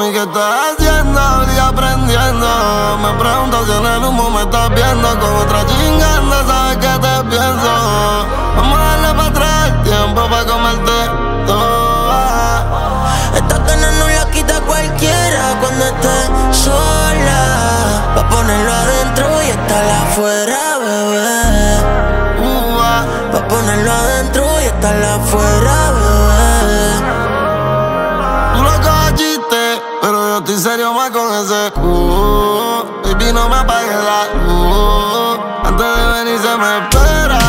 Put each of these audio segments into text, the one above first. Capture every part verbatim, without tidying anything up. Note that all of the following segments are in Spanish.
Mami, ¿qué estás haciendo? Y aprendiendo. Me pregunto si en el humo me estás viendo. Con otra chingando, sabes que te pienso. Vamos a darle para atrás el tiempo para comerte toda. Estas ganas no las quita cualquiera cuando estés sola. Pa' ponerlo adentro y estar afuera, bebé. Uh, Pa' ponerlo adentro y estar afuera, bebé. Tú lo coges chiste, pero yo estoy serio más con ese uh, baby, no me apagues la luz. Antes de venir se me espera,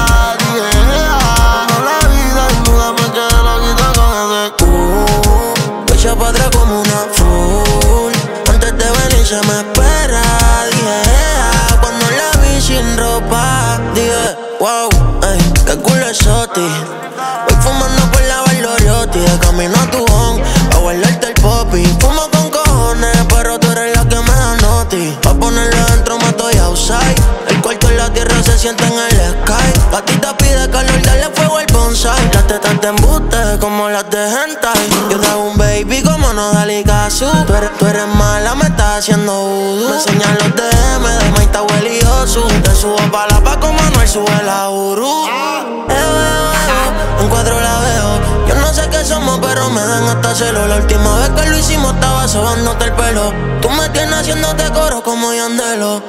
yeah. No la vida desnuda me quedé loquito con ese Uh, te echa pa' atrás como una full. Antes de venir se me espera, dije, yeah. Cuando la vi sin ropa, dije, wow, ey, qué culo es Soti. Voy fumando por la Valdoriotti, de camino a tu home, pa' guardarte el popi. Fumo con cojones, pero tú eres la que me da noti. Pa' ponerlo adentro me estoy outside. El cuarto en la tierra se siente en el sky. Gatita pide calor, dale fuego al bonsai. Las tetas te embuste como las de hentai. Yo te hago un baby como no dale caso. Tú eres, tú eres mala, me estás haciendo voodoo. Me enseñan los D M de Maita Weliosu. Te subo pa' la pa' como Manuel sube la Uru. Eh, eh, eh, en cuatro la veo. Yo no sé qué somos, pero me dan hasta celo. La última vez que lo hicimos estaba sobándote el pelo. Tú me tienes haciéndote coro como Yandelo.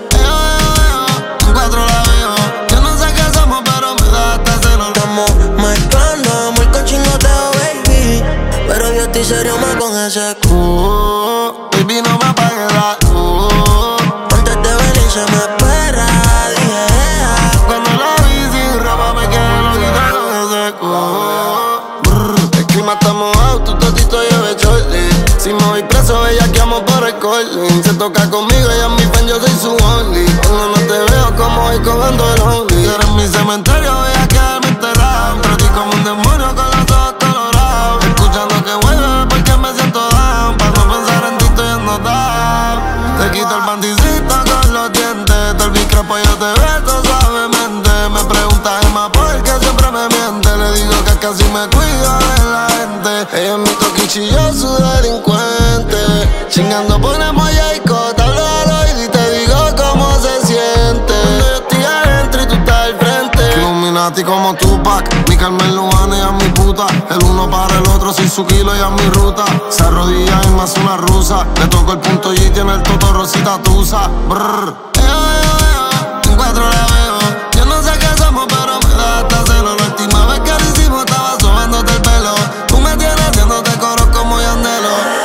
en cuatro la veo. Yo no sé qué somos, pero me da hasta celo. Estamos mezclando amor con chingoteo, baby. Pero yo estoy serio más con ese uh, baby, no me apagues la luz. Antes de venir se me espera, dije, yeah. Cuando la vi sin ropa me quedé loquito con ese uh, brr, el clima está mojado, tu totito lleve chorli. Si me voy preso, bellaqueamos por el calling. Se toca conmigo, ella es mi fan, yo soy su only. Cuando no te veo, como voy cobrando el only. Tú eres mi cementerio, voy a quedarme enterrado. Pero ti como un demonio con los ojos colorados. Escuchando que vuelve porque me siento down. Para no pensar en ti estoy down. Te quito el panticito con los dientes. Del micropo yo te beso suavemente. Me pregunta Emma por qué siempre me miente. Le digo que casi me cuido de la gente. Ella es mi toquichi, yo su delincuente. Chingando ponemos Jayco, te hablo al oído y te digo cómo se siente. Cuando yo estoy adentro y tú estás al frente. Illuminati como Tupac, mi Carmen Lujana y a mi puta. El uno para el otro sin su kilo y a mi ruta. Se arrodilla y más una rusa. Le toco el punto y tiene el toto rosita tusa. Brrr. Eo, eo, eo, en cuatro la veo. Yo no sé qué somos, pero me da hasta celo. La última vez que lo hicimos estaba sobándote el pelo. Tú me tienes haciéndote coro como Yandelo.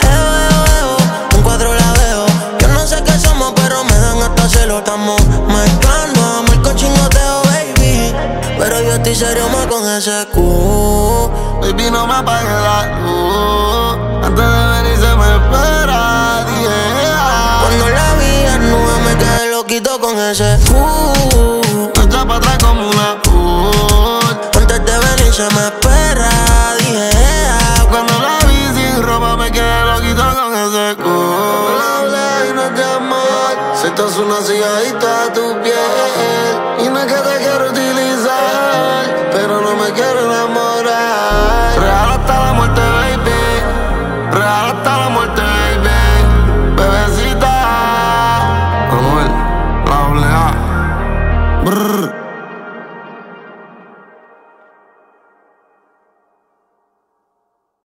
en cuatro la veo. Yo no sé qué somos, pero me dan hasta celo. Estamos mezclando amor con chingoteo, baby. Pero yo estoy serio más con ese Q. Baby, no me apagues la luz. Antes de venir se me espera, yeah. Cuando la vi desnuda me quedé loquito con ese Q. Me echa pa' atrás como una put. Antes de venir se me espera, dije, yeah. Cuando la vi sin ropa me quedé loquito con ese cool. Habla y no te amor. Si esto es una cigarrita a tu piel. Y no es que te quiero utilizar.